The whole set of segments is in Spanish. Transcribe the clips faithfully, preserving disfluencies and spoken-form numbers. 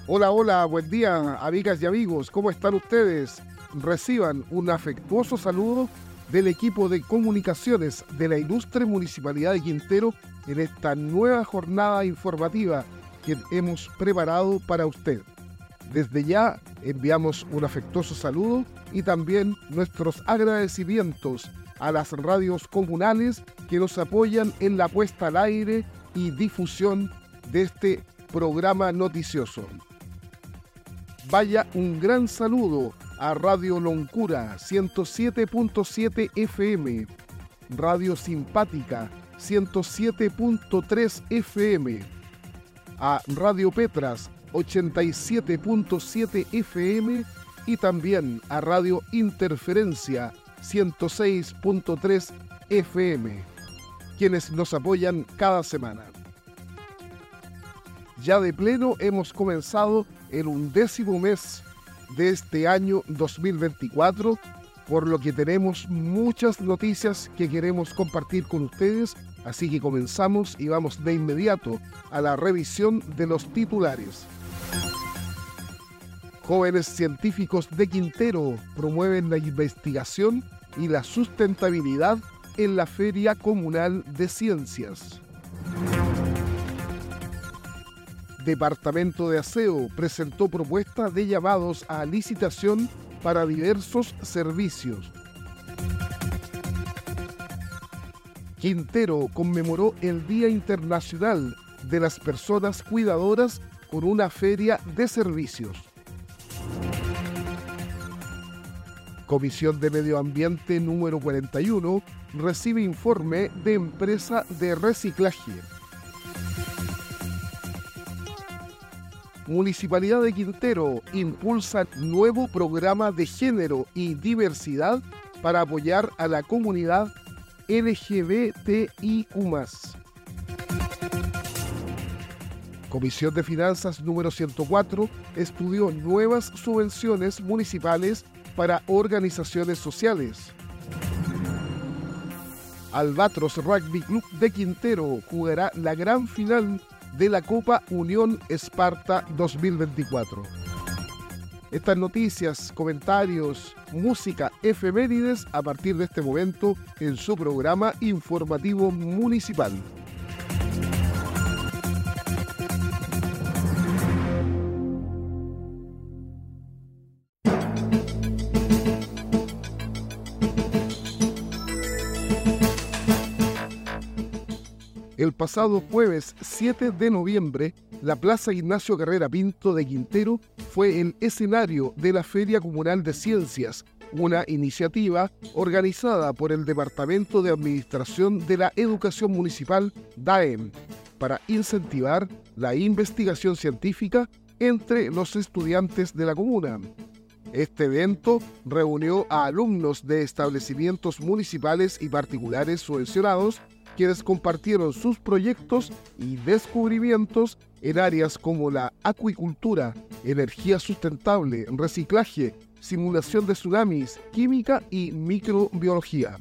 Hola, hola, buen día, amigas y amigos, ¿cómo están ustedes? Reciban un afectuoso saludo del equipo de comunicaciones de la Ilustre Municipalidad de Quintero en esta nueva jornada informativa que hemos preparado para usted. Desde ya enviamos un afectuoso saludo y también nuestros agradecimientos a las radios comunales que nos apoyan en la puesta al aire y difusión de este programa noticioso. Vaya un gran saludo a Radio Loncura ciento siete punto siete F M, Radio Simpática ciento siete punto tres F M, a Radio Petras ochenta y siete punto siete F M y también a Radio Interferencia ciento seis punto tres F M, quienes nos apoyan cada semana. Ya de pleno hemos comenzado el undécimo mes de este año dos mil veinticuatro, por lo que tenemos muchas noticias que queremos compartir con ustedes, así que comenzamos y vamos de inmediato a la revisión de los titulares. Jóvenes científicos de Quintero promueven la investigación y la sustentabilidad en la Feria Comunal de Ciencias. Departamento de Aseo presentó propuesta de llamados a licitación para diversos servicios. Quintero conmemoró el Día Internacional de las Personas Cuidadoras con una feria de servicios. Comisión de Medio Ambiente número cuarenta y uno recibe informe de empresa de reciclaje. Municipalidad de Quintero impulsa nuevo programa de género y diversidad para apoyar a la comunidad L G B T I Q más. Comisión de Finanzas número ciento cuatro estudió nuevas subvenciones municipales para organizaciones sociales. Albatros Rugby Club de Quintero jugará la gran final de la Copa Unión Esparta dos mil veinticuatro. Estas noticias, comentarios, música, efemérides a partir de este momento en su programa informativo municipal. El pasado jueves siete de noviembre, la Plaza Ignacio Carrera Pinto de Quintero fue el escenario de la Feria Comunal de Ciencias, una iniciativa organizada por el Departamento de Administración de la Educación Municipal, D A E M, para incentivar la investigación científica entre los estudiantes de la comuna. Este evento reunió a alumnos de establecimientos municipales y particulares subvencionados, quienes compartieron sus proyectos y descubrimientos en áreas como la acuicultura, energía sustentable, reciclaje, simulación de tsunamis, química y microbiología.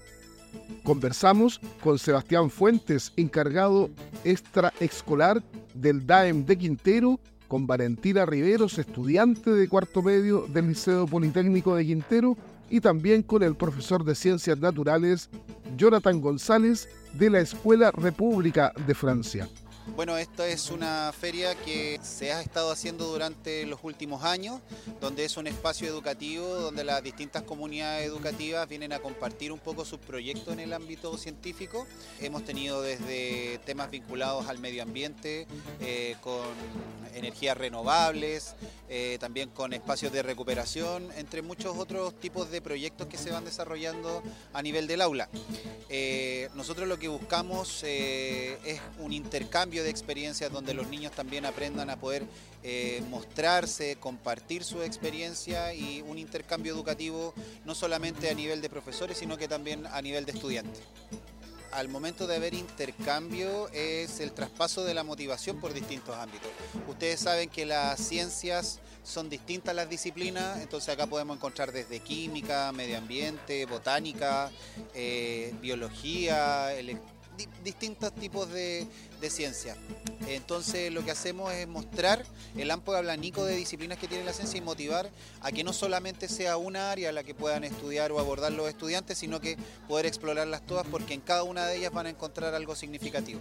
Conversamos con Sebastián Fuentes, encargado extraescolar del D A E M de Quintero, con Valentina Riveros, estudiante de cuarto medio del Liceo Politécnico de Quintero, y también con el profesor de Ciencias Naturales, Jonathan González, de la Escuela República de Francia. Bueno, esta es una feria que se ha estado haciendo durante los últimos años, donde es un espacio educativo donde las distintas comunidades educativas vienen a compartir un poco sus proyectos en el ámbito científico. Hemos tenido desde temas vinculados al medio ambiente, eh, con energías renovables, eh, también con espacios de recuperación, entre muchos otros tipos de proyectos que se van desarrollando a nivel del aula. Eh, nosotros lo que buscamos eh, es un intercambio de experiencias donde los niños también aprendan a poder eh, mostrarse, compartir su experiencia y un intercambio educativo no solamente a nivel de profesores, sino que también a nivel de estudiantes. Al momento de haber intercambio es el traspaso de la motivación por distintos ámbitos. Ustedes saben que las ciencias son distintas las disciplinas, entonces acá podemos encontrar desde química, medio ambiente, botánica, eh, biología, ele di, distintos tipos de, de ciencia. Entonces lo que hacemos es mostrar el amplio abanico de disciplinas que tiene la ciencia y motivar a que no solamente sea una área la que puedan estudiar o abordar los estudiantes, sino que poder explorarlas todas, porque en cada una de ellas van a encontrar algo significativo.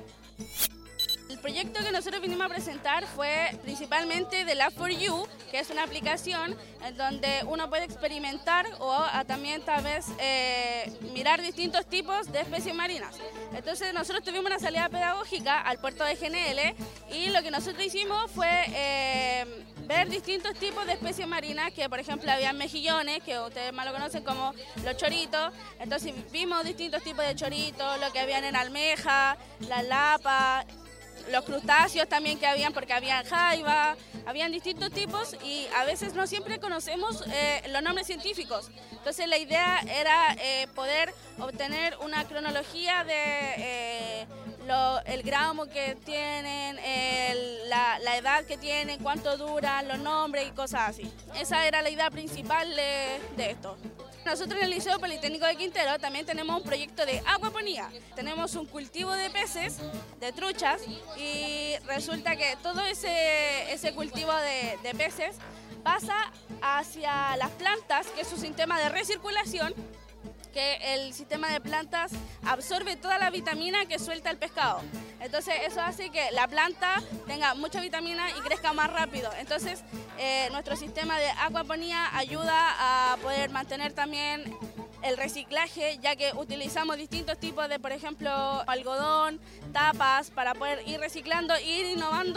El proyecto que nosotros vinimos a presentar fue principalmente de Lab for You, que es una aplicación en donde uno puede experimentar o a, también tal vez eh, mirar distintos tipos de especies marinas. Entonces nosotros tuvimos una salida pedagógica al puerto de G N L y lo que nosotros hicimos fue eh, ver distintos tipos de especies marinas, que por ejemplo había mejillones, que ustedes más lo conocen como los choritos. Entonces vimos distintos tipos de choritos, lo que habían en almeja, la lapa, los crustáceos también que habían, porque había jaiba, habían distintos tipos y a veces no siempre conocemos eh, los nombres científicos. Entonces la idea era eh, poder obtener una cronología de eh, lo, el gramo que tienen, el, la, la edad que tienen, cuánto duran, los nombres y cosas así. Esa era la idea principal de, de esto. Nosotros en el Liceo Politécnico de Quintero también tenemos un proyecto de acuaponía. Tenemos un cultivo de peces, de truchas, y resulta que todo ese, ese cultivo de, de peces pasa hacia las plantas, que es un sistema de recirculación, que el sistema de plantas absorbe toda la vitamina que suelta el pescado. Entonces eso hace que la planta tenga mucha vitamina y crezca más rápido. Entonces eh, nuestro sistema de acuaponía ayuda a poder mantener también el reciclaje, ya que utilizamos distintos tipos de, por ejemplo, algodón, tapas, para poder ir reciclando e ir innovando,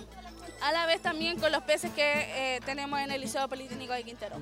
a la vez también con los peces que eh, tenemos en el Liceo Politécnico de Quintero.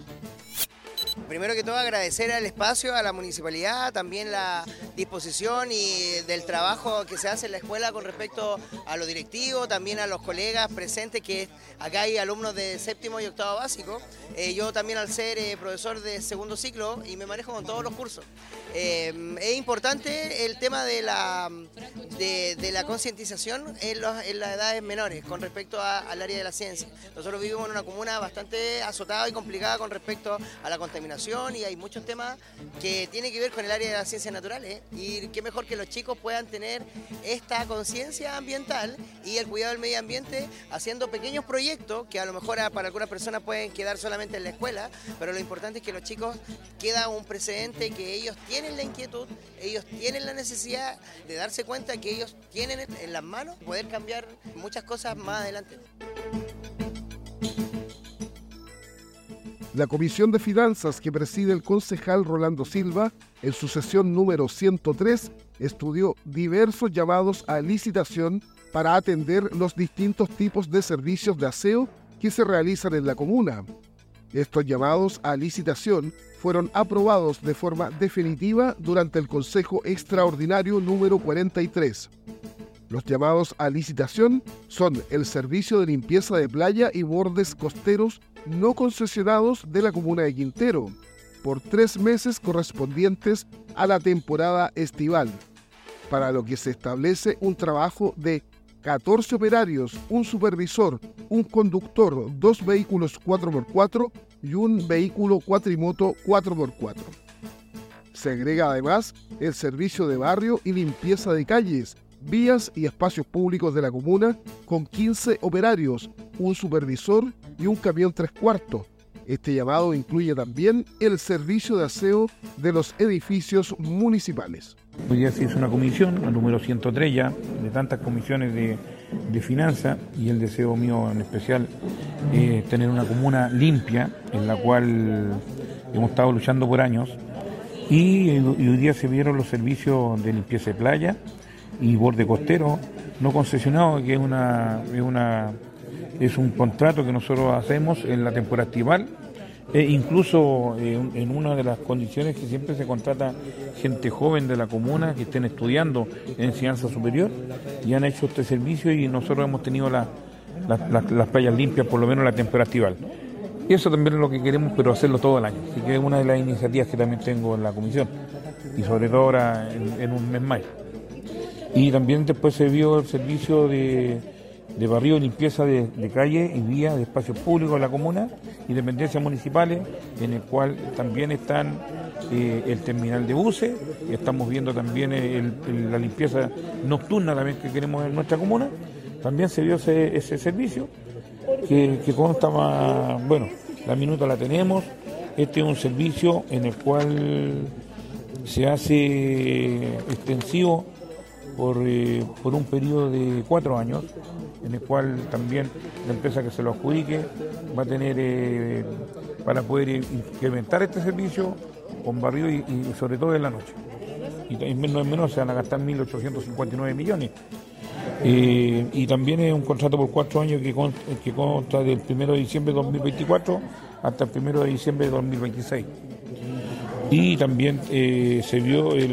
Primero que todo agradecer al espacio, a la municipalidad, también la disposición y del trabajo que se hace en la escuela con respecto a lo directivo, también a los colegas presentes, que acá hay alumnos de séptimo y octavo básico. Eh, yo también al ser eh, profesor de segundo ciclo y me manejo con todos los cursos. Eh, es importante el tema de la, de, de la concientización en, los, en las edades menores con respecto a, al área de la ciencia. Nosotros vivimos en una comuna bastante azotada y complicada con respecto a la contaminación y hay muchos temas que tienen que ver con el área de las ciencias naturales, y qué mejor que los chicos puedan tener esta conciencia ambiental y el cuidado del medio ambiente haciendo pequeños proyectos que a lo mejor para algunas personas pueden quedar solamente en la escuela, pero lo importante es que los chicos queda un precedente, que ellos tienen la inquietud, ellos tienen la necesidad de darse cuenta que ellos tienen en las manos poder cambiar muchas cosas más adelante. La Comisión de Finanzas que preside el concejal Rolando Silva, en su sesión número ciento tres, estudió diversos llamados a licitación para atender los distintos tipos de servicios de aseo que se realizan en la comuna. Estos llamados a licitación fueron aprobados de forma definitiva durante el Consejo Extraordinario número cuarenta y tres. Los llamados a licitación son el servicio de limpieza de playa y bordes costeros no concesionados de la comuna de Quintero, por tres meses correspondientes a la temporada estival, para lo que se establece un trabajo de catorce operarios, un supervisor, un conductor, dos vehículos cuatro por cuatro y un vehículo cuatrimoto cuatro por cuatro. Se agrega además el servicio de barrio y limpieza de calles, vías y espacios públicos de la comuna con quince operarios, un supervisor y un camión tres cuartos. Este llamado incluye también el servicio de aseo de los edificios municipales. Hoy día se hizo una comisión, el número ciento tres ya, de tantas comisiones de, de finanzas, y el deseo mío en especial es tener una comuna limpia, en la cual hemos estado luchando por años, y, y hoy día se vieron los servicios de limpieza de playa y borde costero no concesionado, que es una es una es un contrato que nosotros hacemos en la temporada estival, e incluso eh, en una de las condiciones que siempre se contrata gente joven de la comuna que estén estudiando en enseñanza superior, y han hecho este servicio, y nosotros hemos tenido la, la, la, las playas limpias por lo menos en la temporada estival. Y eso también es lo que queremos, pero hacerlo todo el año. Así que es una de las iniciativas que también tengo en la comisión, y sobre todo ahora en, en un mes más. Y también después se vio el servicio de, de barrido y limpieza de, de calle y vías, de espacios públicos de la comuna y dependencias municipales, en el cual también están eh, el terminal de buses, y estamos viendo también el, el, la limpieza nocturna también que queremos en nuestra comuna. También se dio ese, ese servicio que, que consta más, bueno, la minuta la tenemos. Este es un servicio en el cual se hace extensivo por, eh, por un periodo de cuatro años, en el cual también la empresa que se lo adjudique va a tener eh, para poder incrementar este servicio con barrido y, y sobre todo en la noche. Y no es menos, se van a gastar mil ochocientos cincuenta y nueve millones. Eh, y también es un contrato por cuatro años que consta, que consta del primero de diciembre de dos mil veinticuatro hasta el primero de diciembre de dos mil veintiséis. Y también eh, se vio el,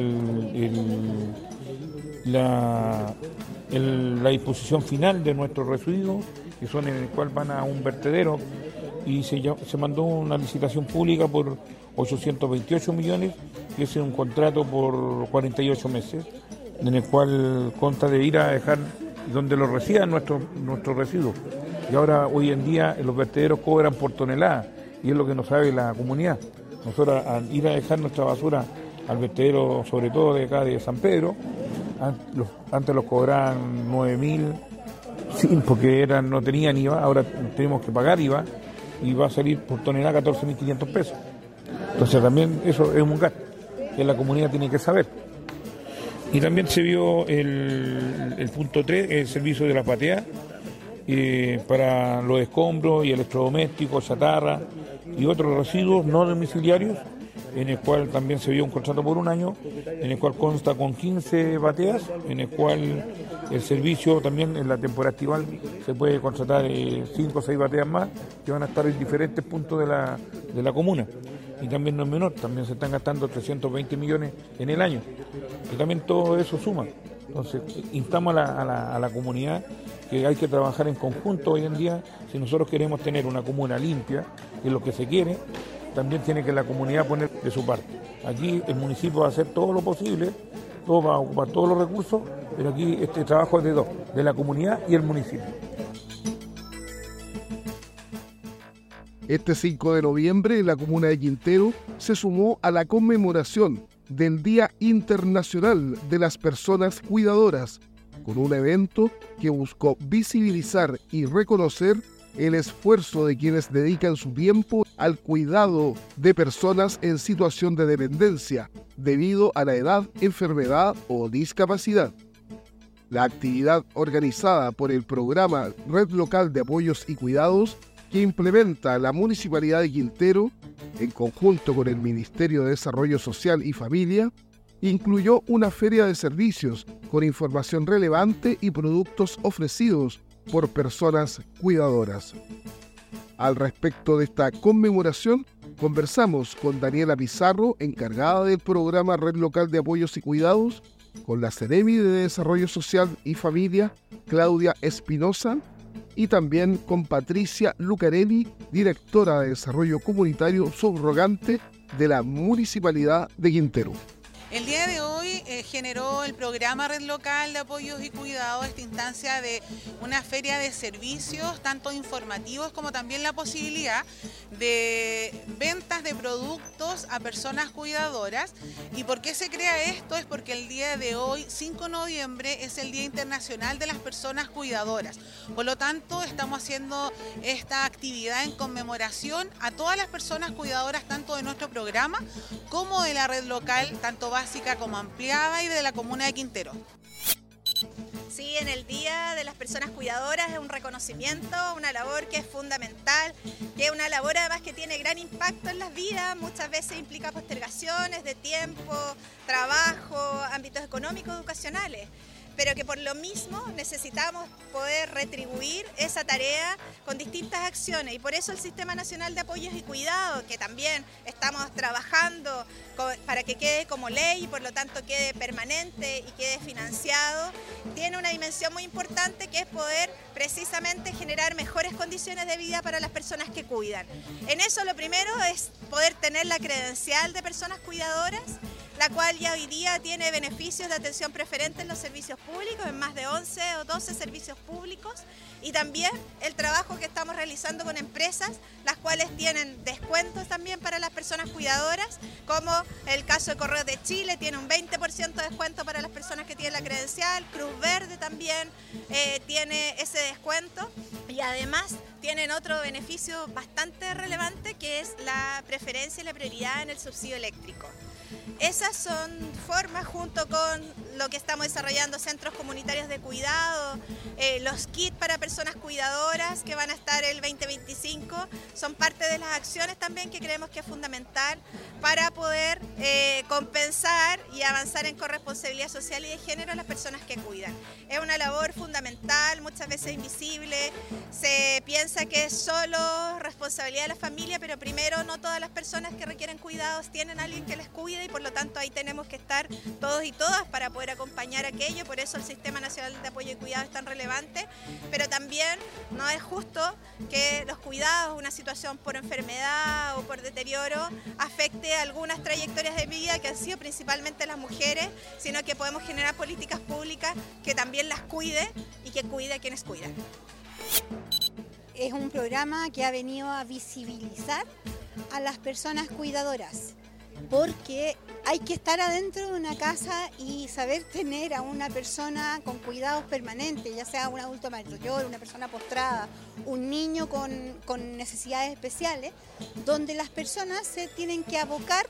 el, la, el, la disposición final de nuestros residuos, que son en el cual van a un vertedero, y se, se mandó una licitación pública por ochocientos veintiocho millones, que es un contrato por cuarenta y ocho meses, en el cual consta de ir a dejar donde los reciban nuestros nuestros residuos. Y ahora, hoy en día, los vertederos cobran por tonelada, y es lo que no sabe la comunidad. Nosotros, al ir a dejar nuestra basura al vertedero, sobre todo de acá de San Pedro, antes los cobraban nueve mil, sí, porque eran, no tenían I V A, ahora tenemos que pagar I V A, y va a salir por tonelada catorce mil quinientos pesos. Entonces también eso es un gasto que la comunidad tiene que saber. Y también se vio el, el punto tres, el servicio de la patea, eh, para los escombros y electrodomésticos, chatarra y otros residuos no domiciliarios, en el cual también se vio un contrato por un año, en el cual consta con quince bateas, en el cual el servicio también en la temporada estival se puede contratar eh, cinco o seis bateas más, que van a estar en diferentes puntos de la, de la comuna. Y también no es menor, también se están gastando trescientos veinte millones en el año, y también todo eso suma. Entonces, instamos a la, a la, a la comunidad que hay que trabajar en conjunto hoy en día. Si nosotros queremos tener una comuna limpia, que es lo que se quiere, también tiene que la comunidad poner de su parte. Aquí el municipio va a hacer todo lo posible, todo va a ocupar todos los recursos, pero aquí este trabajo es de dos, de la comunidad y el municipio. Este cinco de noviembre, la comuna de Quintero se sumó a la conmemoración del Día Internacional de las Personas Cuidadoras, con un evento que buscó visibilizar y reconocer el esfuerzo de quienes dedican su tiempo al cuidado de personas en situación de dependencia debido a la edad, enfermedad o discapacidad. La actividad organizada por el programa Red Local de Apoyos y Cuidados que implementa la Municipalidad de Quintero, en conjunto con el Ministerio de Desarrollo Social y Familia, incluyó una feria de servicios con información relevante y productos ofrecidos por personas cuidadoras. Al respecto de esta conmemoración, conversamos con Daniela Pizarro, encargada del programa Red Local de Apoyos y Cuidados, con la Seremi de Desarrollo Social y Familia, Claudia Espinosa, y también con Patricia Lucarelli, directora de Desarrollo Comunitario subrogante de la Municipalidad de Quintero. El día de hoy eh, generó el programa Red Local de Apoyos y Cuidados esta instancia de una feria de servicios, tanto informativos como también la posibilidad de ventas de productos a personas cuidadoras. ¿Y por qué se crea esto? Es porque el día de hoy, cinco de noviembre, es el Día Internacional de las Personas Cuidadoras. Por lo tanto, estamos haciendo esta actividad en conmemoración a todas las personas cuidadoras, tanto de nuestro programa como de la red local, tanto básica como ampliada, y de la comuna de Quintero. Sí, en el Día de las Personas Cuidadoras es un reconocimiento, una labor que es fundamental, que es una labor además que tiene gran impacto en las vidas, muchas veces implica postergaciones de tiempo, trabajo, ámbitos económicos, educacionales, pero que por lo mismo necesitamos poder retribuir esa tarea con distintas acciones, y por eso el Sistema Nacional de Apoyos y Cuidados, que también estamos trabajando para que quede como ley y por lo tanto quede permanente y quede financiado, tiene una dimensión muy importante, que es poder precisamente generar mejores condiciones de vida para las personas que cuidan. En eso lo primero es poder tener la credencial de personas cuidadoras. la cual ya hoy día tiene beneficios de atención preferente en los servicios públicos, en más de once o doce servicios públicos, y también el trabajo que estamos realizando con empresas, las cuales tienen descuentos también para las personas cuidadoras, como el caso de Correos de Chile, tiene un veinte por ciento de descuento para las personas que tienen la credencial, Cruz Verde también eh, tiene ese descuento, y además tienen otro beneficio bastante relevante, que es la preferencia y la prioridad en el subsidio eléctrico. Esas son formas, junto con lo que estamos desarrollando, centros comunitarios de cuidado, eh, los kits para personas cuidadoras que van a estar el veinte veinticinco, son parte de las acciones también que creemos que es fundamental para poder eh, compensar y avanzar en corresponsabilidad social y de género a las personas que cuidan. Es una labor fundamental, muchas veces invisible, se piensa que es solo responsabilidad de la familia, pero primero no todas las personas que requieren cuidados tienen a alguien que les cuide, y por lo tanto ahí tenemos que estar todos y todas para poder acompañar aquello. Por eso el Sistema Nacional de Apoyo y Cuidado es tan relevante, pero también no es justo que los cuidados, una situación por enfermedad o por deterioro, afecte algunas trayectorias de vida que han sido principalmente las mujeres, sino que podemos generar políticas públicas que también las cuide y que cuide a quienes cuidan. Es un programa que ha venido a visibilizar a las personas cuidadoras, porque hay que estar adentro de una casa y saber tener a una persona con cuidados permanentes, ya sea un adulto mayor, una persona postrada, un niño con, con necesidades especiales, donde las personas se tienen que abocar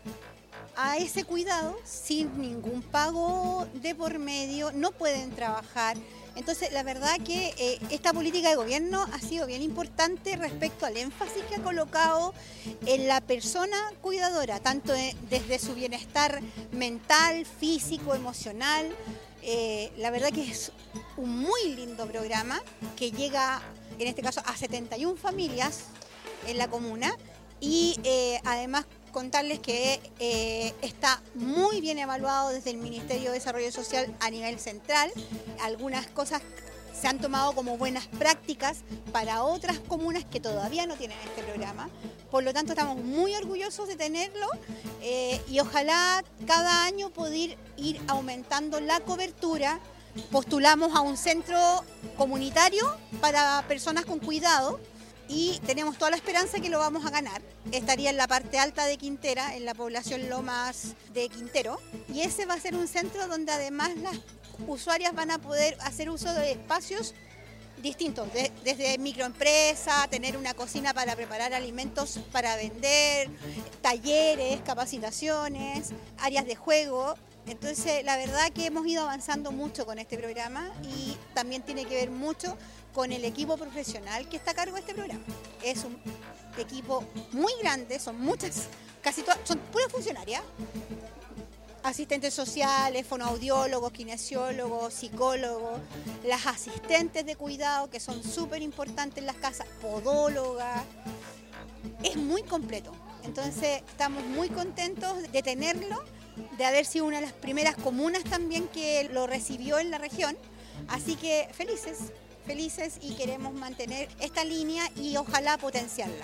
a ese cuidado sin ningún pago de por medio, no pueden trabajar. Entonces, la verdad que eh, esta política de gobierno ha sido bien importante respecto al énfasis que ha colocado en la persona cuidadora, tanto de, desde su bienestar mental, físico, emocional. Eh, la verdad que es un muy lindo programa que llega, en este caso, a setenta y una familias en la comuna, y eh, además contarles que eh, está muy bien evaluado desde el Ministerio de Desarrollo Social a nivel central. Algunas cosas se han tomado como buenas prácticas para otras comunas que todavía no tienen este programa. Por lo tanto, estamos muy orgullosos de tenerlo eh, y ojalá cada año poder ir aumentando la cobertura. Postulamos a un centro comunitario para personas con cuidado, y tenemos toda la esperanza que lo vamos a ganar. Estaría en la parte alta de Quintera, en la población Lomas de Quintero, y ese va a ser un centro donde además las usuarias van a poder hacer uso de espacios distintos, de, desde microempresa, tener una cocina para preparar alimentos para vender, talleres, capacitaciones, áreas de juego. Entonces, la verdad que hemos ido avanzando mucho con este programa, y también tiene que ver mucho con el equipo profesional que está a cargo de este programa. Es un equipo muy grande, son muchas, casi todas, son puras funcionarias, asistentes sociales, fonoaudiólogos, kinesiólogos, psicólogos, las asistentes de cuidado, que son súper importantes en las casas, podólogas. Es muy completo. Entonces, estamos muy contentos de tenerlo, de haber sido una de las primeras comunas también que lo recibió en la región. Así que felices, felices, y queremos mantener esta línea y ojalá potenciarla.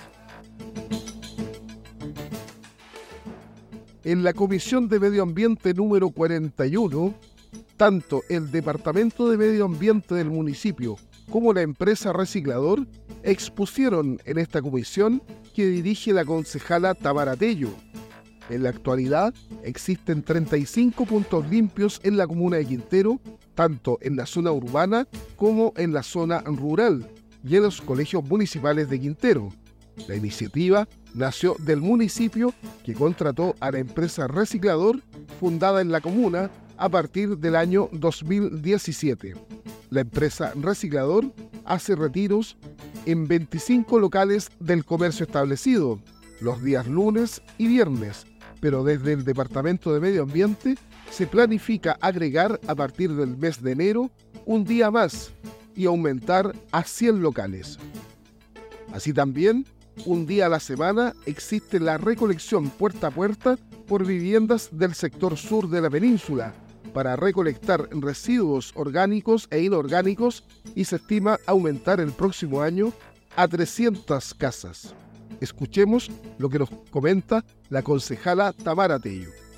En la Comisión de Medio Ambiente número cuarenta y uno, tanto el Departamento de Medio Ambiente del municipio como la empresa Reciclador expusieron en esta comisión que dirige la concejala Tamara Tello. En la actualidad existen treinta y cinco puntos limpios en la comuna de Quintero, tanto en la zona urbana como en la zona rural y en los colegios municipales de Quintero. La iniciativa nació del municipio, que contrató a la empresa Reciclador, fundada en la comuna a partir del año dos mil diecisiete. La empresa Reciclador hace retiros en veinticinco locales del comercio establecido, los días lunes y viernes, pero desde el Departamento de Medio Ambiente se planifica agregar a partir del mes de enero un día más y aumentar a cien locales. Así también, un día a la semana existe la recolección puerta a puerta por viviendas del sector sur de la península para recolectar residuos orgánicos e inorgánicos, y se estima aumentar el próximo año a trescientas casas. Escuchemos lo que nos comenta la concejala Tamara Tello.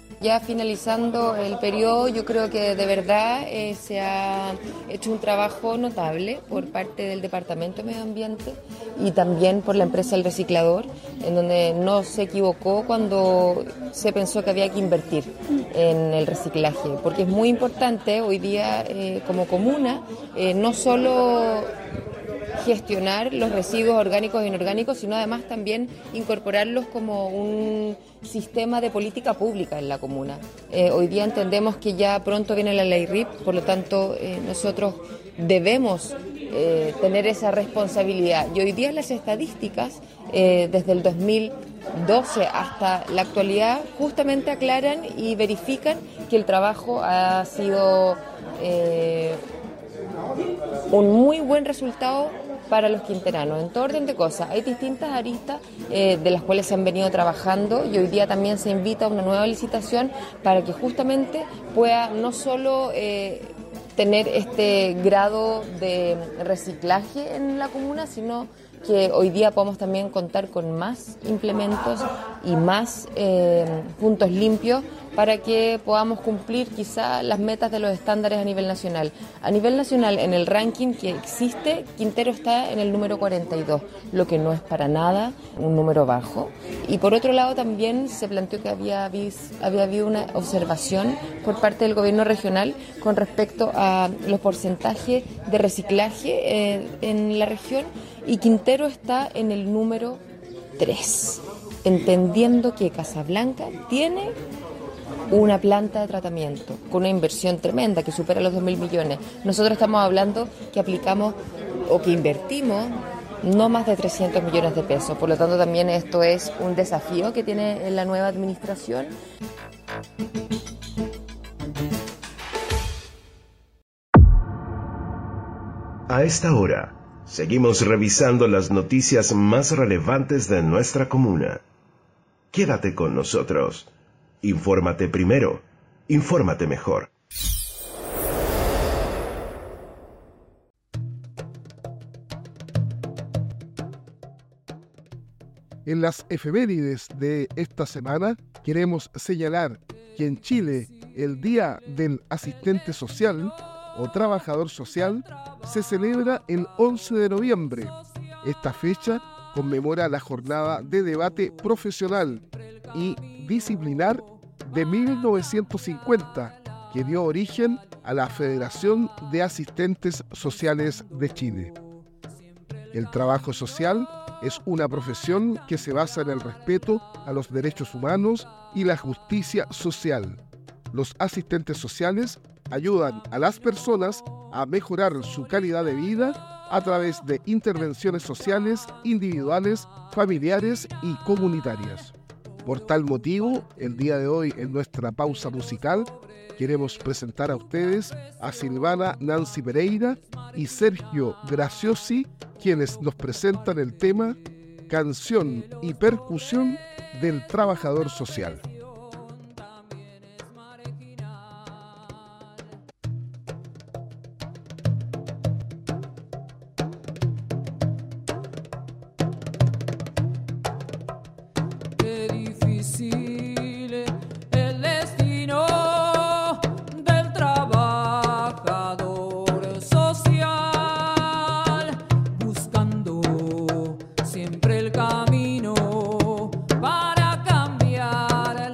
Ya finalizando el periodo, yo creo que de verdad eh, se ha hecho un trabajo notable por parte del Departamento de Medio Ambiente y también por la empresa El Reciclador, en donde no se equivocó cuando se pensó que había que invertir en el reciclaje, porque es muy importante hoy día eh, como comuna, eh, no solo gestionar los residuos orgánicos e inorgánicos, sino además también incorporarlos como un sistema de política pública en la comuna. Eh, hoy día entendemos que ya pronto viene la ley R I P, por lo tanto eh, nosotros debemos eh, tener esa responsabilidad. Y hoy día las estadísticas, eh, desde el dos mil doce hasta la actualidad, justamente aclaran y verifican que el trabajo ha sido eh, un muy buen resultado para los quinteranos. En todo orden de cosas, hay distintas aristas eh, de las cuales se han venido trabajando y hoy día también se invita a una nueva licitación para que justamente pueda no solo eh, tener este grado de reciclaje en la comuna, sino que hoy día podamos también contar con más implementos y más eh, puntos limpios para que podamos cumplir quizá las metas de los estándares a nivel nacional. A nivel nacional, en el ranking que existe, Quintero está en el número cuarenta y dos, lo que no es para nada un número bajo. Y por otro lado también se planteó que había, había habido una observación por parte del gobierno regional con respecto a los porcentajes de reciclaje eh, en la región, y Quintero está en el número tres, entendiendo que Casablanca tiene una planta de tratamiento con una inversión tremenda que supera los dos mil millones. Nosotros estamos hablando que aplicamos o que invertimos no más de trescientos millones de pesos. Por lo tanto, también esto es un desafío que tiene la nueva administración. A esta hora, seguimos revisando las noticias más relevantes de nuestra comuna. Quédate con nosotros. Infórmate primero, infórmate mejor. En las efemérides de esta semana queremos señalar que en Chile el Día del Asistente Social o Trabajador Social se celebra el once de noviembre. Esta fecha conmemora la jornada de debate profesional y disciplinar de mil novecientos cincuenta, que dio origen a la Federación de Asistentes Sociales de Chile. El trabajo social es una profesión que se basa en el respeto a los derechos humanos y la justicia social. Los asistentes sociales ayudan a las personas a mejorar su calidad de vida a través de intervenciones sociales, individuales, familiares y comunitarias. Por tal motivo, el día de hoy, en nuestra pausa musical, queremos presentar a ustedes a Silvana Nancy Pereira y Sergio Graciosi, quienes nos presentan el tema Canción y Percusión del Trabajador Social. Siempre el camino para cambiar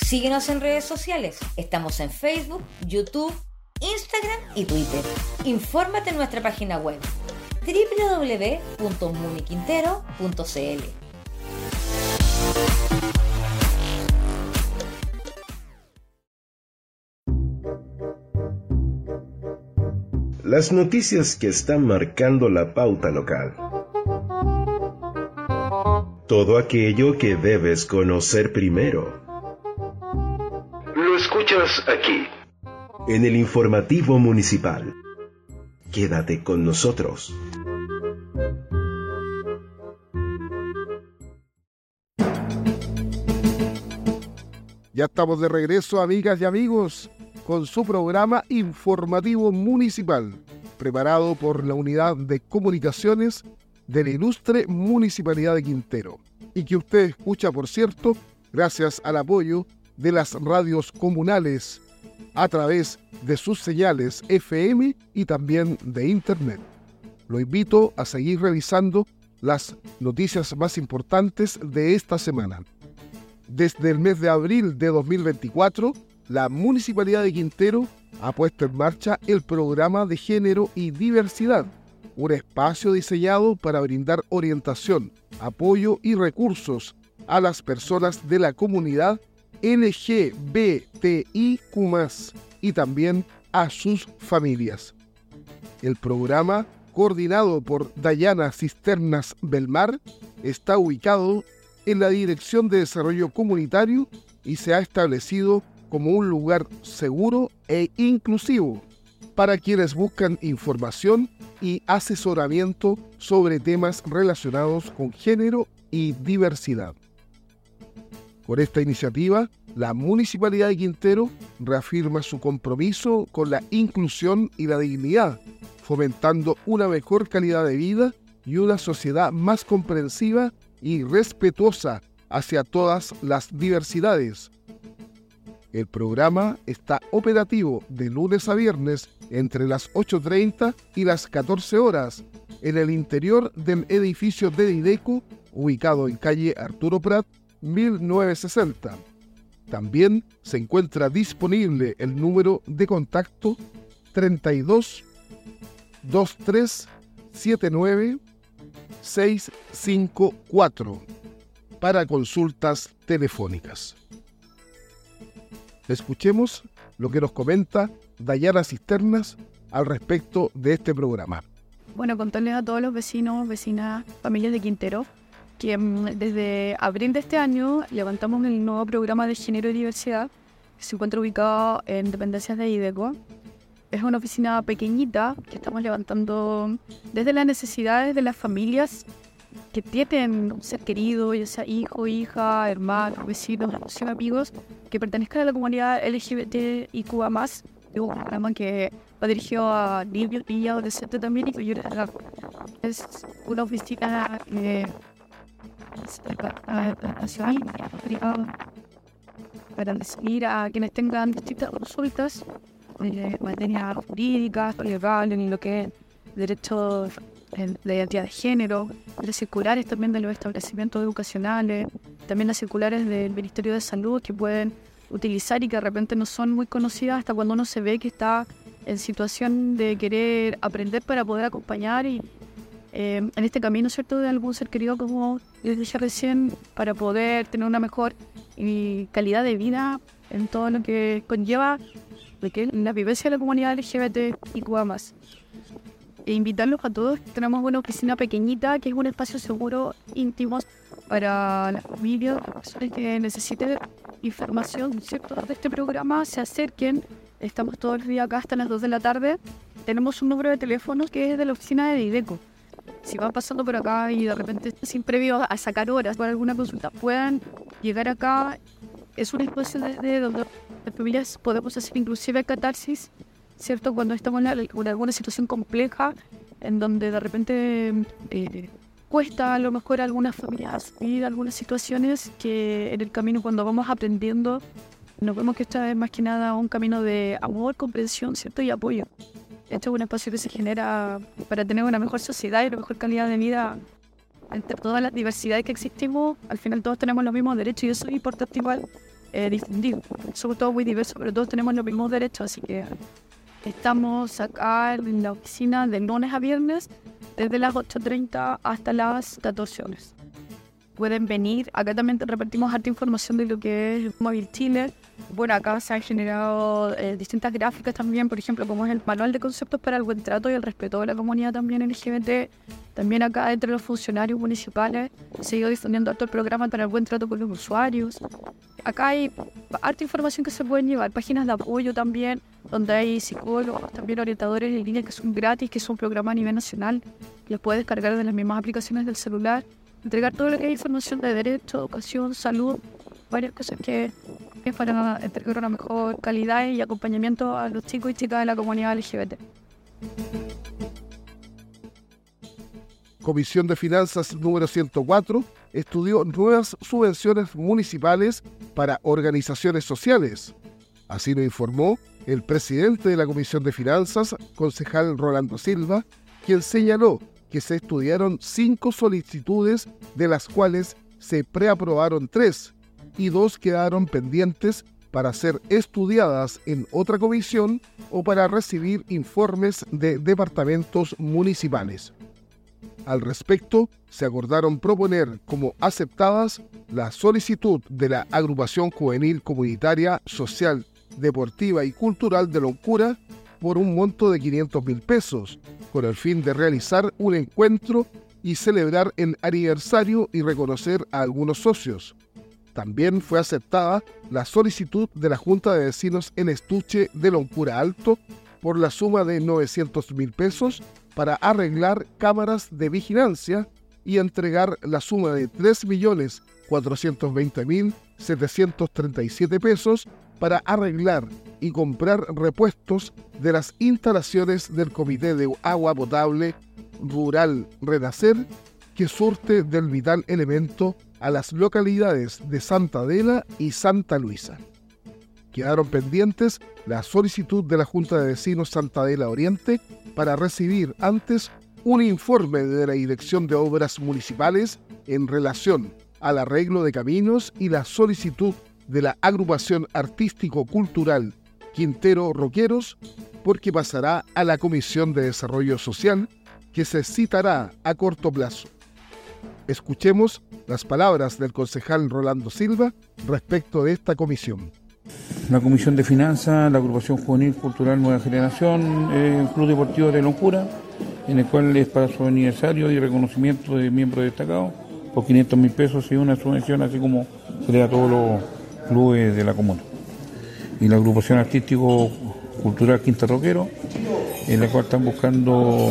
Síguenos en redes sociales. Estamos en Facebook, YouTube, Instagram y Twitter. Infórmate en nuestra página web doble u doble u doble u punto muniquintero punto c l. Las noticias que están marcando la pauta local. Todo aquello que debes conocer primero. Lo escuchas aquí, en el informativo municipal. Quédate con nosotros. Ya estamos de regreso, amigas y amigos, con su programa informativo municipal, preparado por la Unidad de Comunicaciones de la ilustre Municipalidad de Quintero, y que usted escucha, por cierto, gracias al apoyo de las radios comunales a través de sus señales F M y también de Internet. Lo invito a seguir revisando las noticias más importantes de esta semana. Desde el mes de abril de dos mil veinticuatro, la Municipalidad de Quintero ha puesto en marcha el Programa de Género y Diversidad, un espacio diseñado para brindar orientación, apoyo y recursos a las personas de la comunidad L G B T I Q más, y también a sus familias. El programa, coordinado por Dayana Cisternas Belmar, está ubicado en la Dirección de Desarrollo Comunitario y se ha establecido como un lugar seguro e inclusivo para quienes buscan información y asesoramiento sobre temas relacionados con género y diversidad. Con esta iniciativa, la Municipalidad de Quintero reafirma su compromiso con la inclusión y la dignidad, fomentando una mejor calidad de vida y una sociedad más comprensiva y respetuosa hacia todas las diversidades. El programa está operativo de lunes a viernes entre las ocho treinta y las catorce horas en el interior del edificio de Dideco, ubicado en calle Arturo Prat, mil novecientos sesenta. También se encuentra disponible el número de contacto treinta y dos, veintitrés, setenta y nueve, seiscientos cincuenta y cuatro para consultas telefónicas. Escuchemos lo que nos comenta Dayana Cisternas al respecto de este programa. Bueno, contarles a todos los vecinos, vecinas, familias de Quintero, que desde abril de este año levantamos el nuevo programa de género y diversidad, que se encuentra ubicado en dependencias de IDECO. Es una oficina pequeñita que estamos levantando desde las necesidades de las familias que tienen un ser querido, ya sea hijo, hija, hermano, vecinos, amigos, que pertenezcan a la comunidad L G B T I Q más. Es un programa que va dirigido a niños y adolescentes también, y es una oficina eh, nacional para recibir a quienes tengan distintas consultas de materias jurídicas, legales, en lo que es derechos de identidad de género, las circulares también de los establecimientos educacionales, también las circulares del Ministerio de Salud que pueden utilizar y que de repente no son muy conocidas hasta cuando uno se ve que está en situación de querer aprender para poder acompañar y eh, en este camino, ¿cierto?, de algún ser querido, como les dije recién, para poder tener una mejor y calidad de vida en todo lo que conlleva de que la vivencia de la comunidad L G B T I Q más. E invitarlos a todos. Tenemos una oficina pequeñita que es un espacio seguro, íntimo, para las familias, las personas que necesiten información, ¿cierto?, de este programa, se acerquen. Estamos todo el día acá hasta las dos de la tarde. Tenemos un número de teléfono que es de la oficina de Dideco. Si van pasando por acá y de repente sin previo a sacar horas para alguna consulta, puedan llegar acá. Es un espacio desde donde las familias podemos hacer inclusive catarsis, ¿cierto?, cuando estamos en, la, en alguna situación compleja, en donde de repente eh, cuesta a lo mejor a algunas familias vivir algunas situaciones que en el camino, cuando vamos aprendiendo, nos vemos que esta es más que nada un camino de amor, comprensión, ¿cierto?, y apoyo. Este es un espacio que se genera para tener una mejor sociedad y una mejor calidad de vida entre todas las diversidades que existimos. Al final todos tenemos los mismos derechos y eso es importante igual eh, difundido. Somos todos muy diversos, pero todos tenemos los mismos derechos, así que estamos acá en la oficina de lunes a viernes, desde las ocho treinta hasta las catorce horas. Pueden venir, acá también repartimos harta información de lo que es Móvil Chile. Bueno, acá se han generado eh, distintas gráficas también, por ejemplo, como es el manual de conceptos para el buen trato y el respeto de la comunidad también L G B T. También acá entre los funcionarios municipales se ha ido difundiendo harto el programa para el buen trato con los usuarios. Acá hay harta información que se pueden llevar, páginas de apoyo también, donde hay psicólogos, también orientadores en línea que son gratis, que es un programa a nivel nacional, los puedes descargar de las mismas aplicaciones del celular, entregar todo lo que hay información de derecho, educación, salud, varias cosas que es para entregar una mejor calidad y acompañamiento a los chicos y chicas de la comunidad L G B T. Comisión de Finanzas número ciento cuatro estudió nuevas subvenciones municipales para organizaciones sociales. Así lo informó el presidente de la Comisión de Finanzas, concejal Rolando Silva, quien señaló que se estudiaron cinco solicitudes, de las cuales se preaprobaron tres y dos quedaron pendientes para ser estudiadas en otra comisión o para recibir informes de departamentos municipales. Al respecto, se acordaron proponer como aceptadas la solicitud de la Agrupación Juvenil Comunitaria, Social, Deportiva y Cultural de Loncura por un monto de quinientos mil pesos, con el fin de realizar un encuentro y celebrar el aniversario y reconocer a algunos socios. También fue aceptada la solicitud de la Junta de Vecinos en Estuche de Loncura Alto por la suma de novecientos mil pesos para arreglar cámaras de vigilancia y entregar la suma de tres millones cuatrocientos veinte mil setecientos treinta y siete pesos para arreglar y comprar repuestos de las instalaciones del Comité de Agua Potable Rural Renacer, que surte del vital elemento a las localidades de Santa Adela y Santa Luisa. Quedaron pendientes la solicitud de la Junta de Vecinos Santa Adela Oriente para recibir antes un informe de la Dirección de Obras Municipales en relación al arreglo de caminos y la solicitud de la Agrupación Artístico-Cultural Quintero Roqueros, porque pasará a la Comisión de Desarrollo Social, que se citará a corto plazo. Escuchemos las palabras del concejal Rolando Silva respecto de esta comisión. La Comisión de Finanzas, la Agrupación Juvenil Cultural Nueva Generación, eh, el Club Deportivo de Loncura, en el cual es para su aniversario y reconocimiento de miembros destacados, por quinientos mil pesos y una subvención, así como se le da a todos los clubes de la comuna. Y la Agrupación Artístico Cultural Quinta Roquero, en la cual están buscando,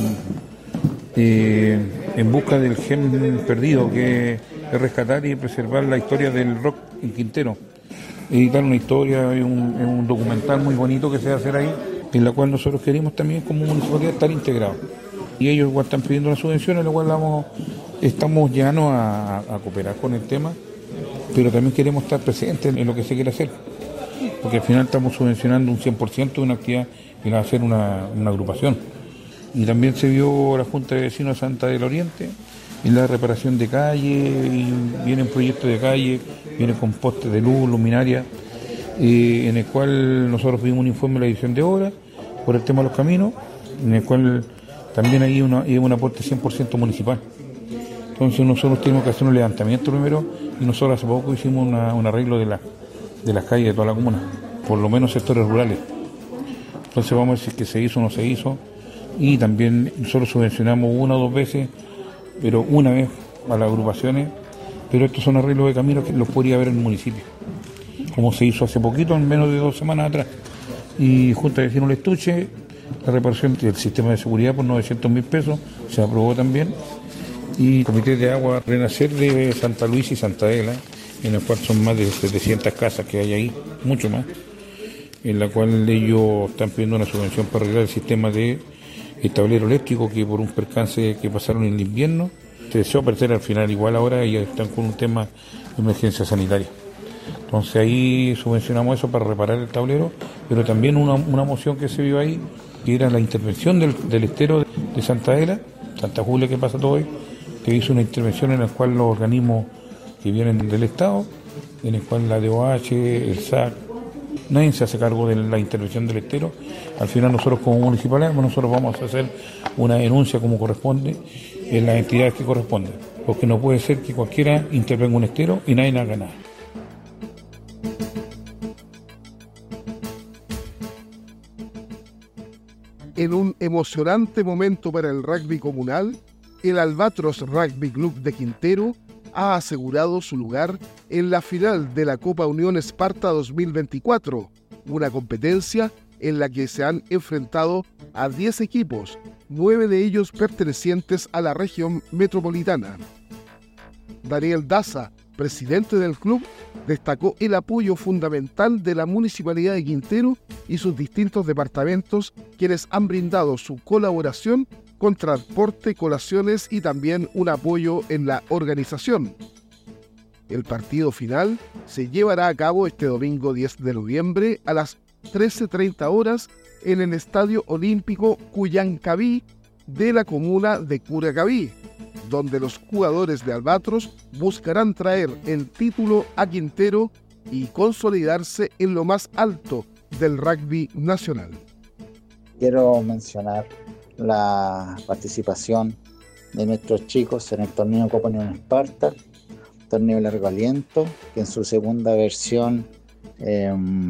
eh, en busca del gen perdido, que es rescatar y preservar la historia del rock en Quintero. Editar una historia, un, un documental muy bonito que se va a hacer ahí, en la cual nosotros queremos también como municipalidad estar integrados. Y ellos igual están pidiendo una subvención, en la cual vamos, estamos llanos a, a cooperar con el tema, pero también queremos estar presentes en lo que se quiere hacer, porque al final estamos subvencionando un cien por ciento de una actividad que va a hacer una, una agrupación. Y también se vio la Junta de Vecinos de Santa del Oriente en la reparación de calle, y vienen proyectos de calle, vienen con postes de luz, luminaria, eh, en el cual nosotros pedimos un informe de la división de obras por el tema de los caminos, en el cual también hay una, hay un aporte cien por ciento municipal. Entonces nosotros tenemos que hacer un levantamiento primero, y nosotros hace poco hicimos una, un arreglo de, la, de las calles de toda la comuna, por lo menos sectores rurales. Entonces vamos a decir que se hizo o no se hizo, y también nosotros subvencionamos una o dos veces, pero una vez a las agrupaciones, pero estos son arreglos de caminos que los podría ver en el municipio, como se hizo hace poquito, en menos de dos semanas atrás. Y Junta de Vecinos del Estuche, la reparación del sistema de seguridad por novecientos mil pesos, se aprobó también. Y Comité de Agua Renacer de Santa Luisa y Santa Adela, en el cual son más de setecientas casas que hay ahí, mucho más, en la cual ellos están pidiendo una subvención para arreglar el sistema de el tablero eléctrico, que por un percance que pasaron en el invierno se deseó perder al final. Igual ahora ya están con un tema de emergencia sanitaria. Entonces ahí subvencionamos eso para reparar el tablero, pero también una, una moción que se vio ahí, que era la intervención del, del estero de Santa Adela, Santa Julia, que pasa todo hoy, que hizo una intervención en la cual los organismos que vienen del Estado en el cual la D O H, el S A C, nadie se hace cargo de la intervención del estero. Al final nosotros como municipalidad, nosotros vamos a hacer una denuncia como corresponde en las entidades que corresponden, porque no puede ser que cualquiera intervenga un estero y nadie haga nada. En un emocionante momento para el rugby comunal, el Albatros Rugby Club de Quintero ha asegurado su lugar en la final de la Copa Unión Esparta dos mil veinticuatro, una competencia en la que se han enfrentado a diez equipos, nueve de ellos pertenecientes a la región metropolitana. Daniel Daza, presidente del club, destacó el apoyo fundamental de la Municipalidad de Quintero y sus distintos departamentos, quienes han brindado su colaboración con transporte, colaciones y también un apoyo en la organización. El partido final se llevará a cabo este domingo diez de noviembre a las trece treinta horas en el Estadio Olímpico Cuyancaví de la comuna de Curacaví, donde los jugadores de Albatros buscarán traer el título a Quintero y consolidarse en lo más alto del rugby nacional. Quiero mencionar la participación de nuestros chicos en el torneo Copa Unión Esparta, torneo largo aliento, que en su segunda versión eh,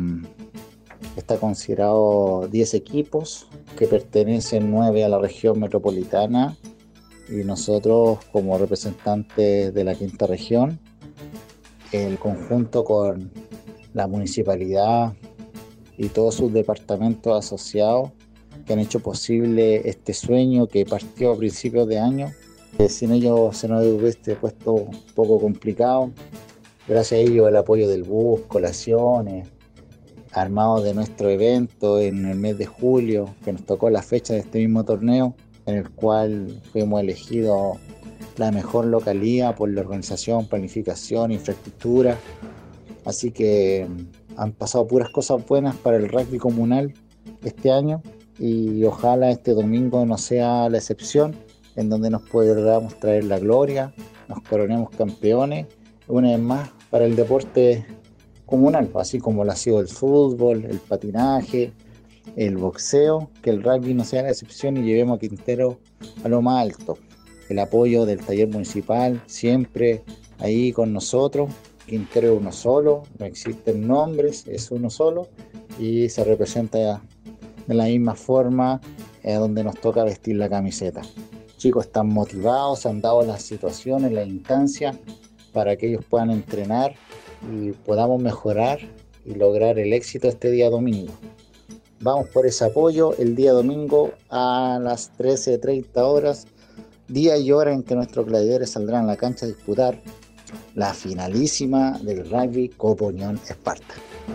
está considerado diez equipos, que pertenecen nueve a la región metropolitana, y nosotros como representantes de la quinta región, el conjunto con la municipalidad y todos sus departamentos asociados que han hecho posible este sueño que partió a principios de año. Eh, sin ellos se nos hubiese puesto un poco complicado. Gracias a ellos el apoyo del bus, colaciones, armados de nuestro evento en el mes de julio, que nos tocó la fecha de este mismo torneo, en el cual fuimos elegidos la mejor localía por la organización, planificación, infraestructura. Así que han pasado puras cosas buenas para el rugby comunal este año, y ojalá este domingo no sea la excepción, en donde nos podamos traer la gloria, nos coronemos campeones, una vez más para el deporte comunal, así como lo ha sido el fútbol, el patinaje, el boxeo, que el rugby no sea la excepción y llevemos a Quintero a lo más alto. El apoyo del taller municipal siempre ahí con nosotros. Quintero es uno solo, no existen nombres, es uno solo y se representa de la misma forma eh, donde nos toca vestir la camiseta. Chicos están motivados, se han dado las situaciones, las instancias para que ellos puedan entrenar y podamos mejorar y lograr el éxito este día domingo. Vamos por ese apoyo el día domingo a las trece treinta horas, día y hora en que nuestros gladiadores saldrán a la cancha a disputar la finalísima del rugby Copa Unión Esparta.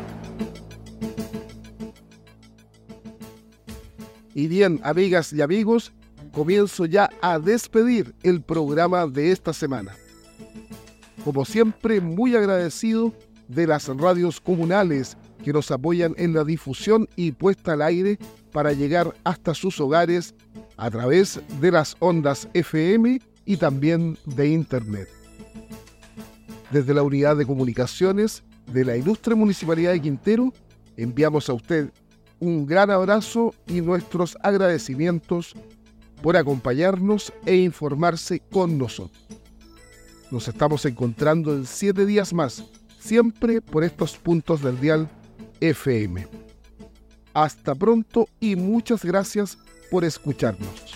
Y bien, amigas y amigos, comienzo ya a despedir el programa de esta semana. Como siempre, muy agradecido de las radios comunales que nos apoyan en la difusión y puesta al aire para llegar hasta sus hogares a través de las ondas F M y también de Internet. Desde la Unidad de Comunicaciones de la Ilustre Municipalidad de Quintero, enviamos a usted un gran abrazo y nuestros agradecimientos por acompañarnos e informarse con nosotros. Nos estamos encontrando en siete días más, siempre por estos puntos del dial F M. Hasta pronto y muchas gracias por escucharnos.